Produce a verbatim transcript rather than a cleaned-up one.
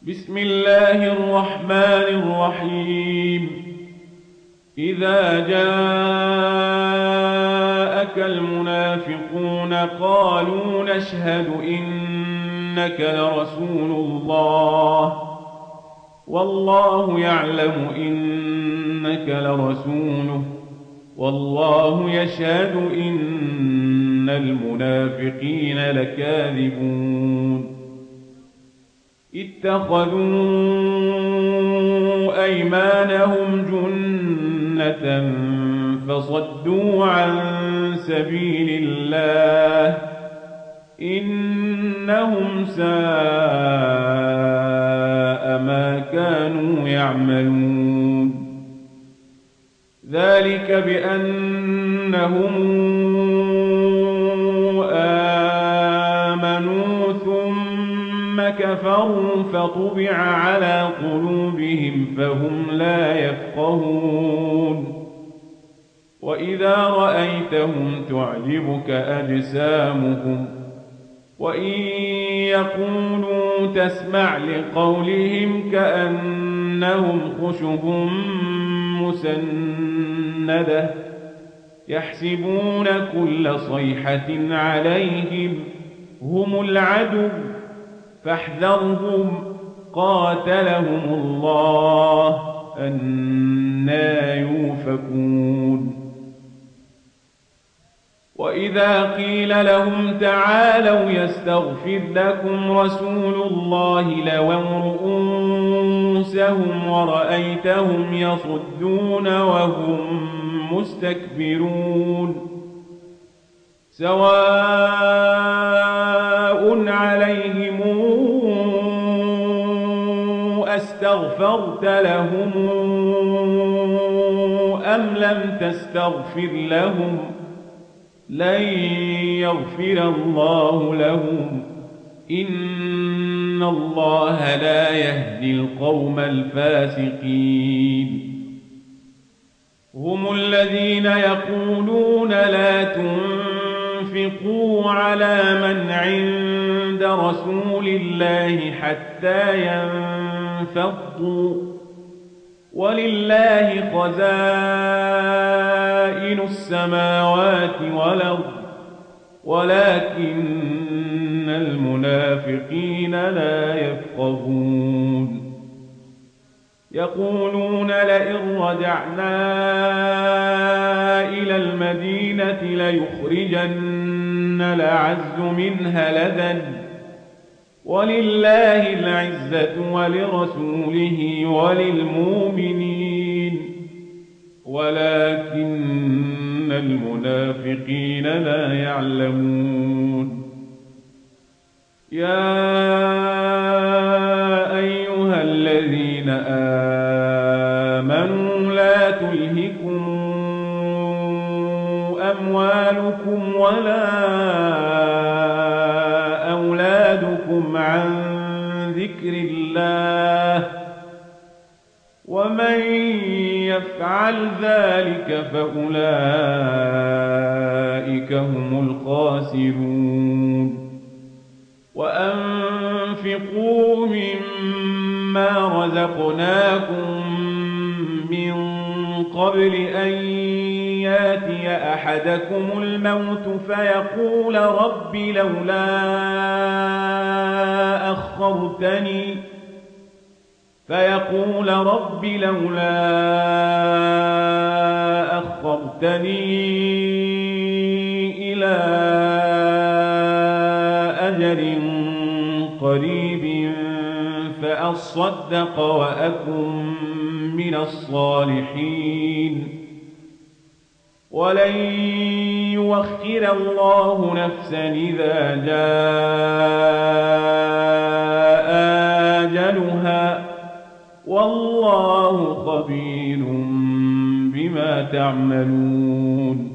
بسم الله الرحمن الرحيم إذا جاءك المنافقون قالوا نشهد إنك لرسول الله والله يعلم إنك لرسوله والله يشهد إن المنافقين لكاذبون اتخذوا أيمانهم جنة فصدوا عن سبيل الله إنهم ساء ما كانوا يعملون ذلك بأنهم آمنوا ثم كفروا فطبع على قلوبهم فهم لا يفقهون وإذا رأيتهم تعجبك أجسامهم وإن يقولوا تسمع لقولهم كأنهم خشب مسندة يحسبون كل صيحة عليهم هم العدو فاحذرهم قاتلهم الله أنى يؤفكون وإذا قيل لهم تعالوا يستغفر لكم رسول الله لووا رؤوسهم ورأيتهم يصدون وهم مستكبرون سواء عليهم أستغفرت لهم أم لم تستغفر لهم لن يغفر الله لهم إن الله لا يهدي القوم الفاسقين هم الذين يقولون لا تنفقوا على من عند رسول الله حتى ينفضوا ولله خزائن السماوات والأرض ولكن المنافقين لا يفقهون يقولون لئن رجعنا إلى المدينة ليخرجن الأعز منها الأذل ولله العزة ولرسوله وللمؤمنين ولكن المنافقين لا يعلمون يا أيها الذين آمنوا لا تلهكم أموالكم ولا أولادكم عن ذكر الله ومن يفعل ذلك فأولئك هم الخاسرون وأنفقوا مما رزقناكم من قبل أن ياتي أحدكم الموت فيقول رب لولا أخرتني فيقول رب لولا أخرتني إلى أجل قريب فأصدق وأكن من الصالحين ولن يؤخر الله نفسا إذا جاء أجلها والله خبير بما تعملون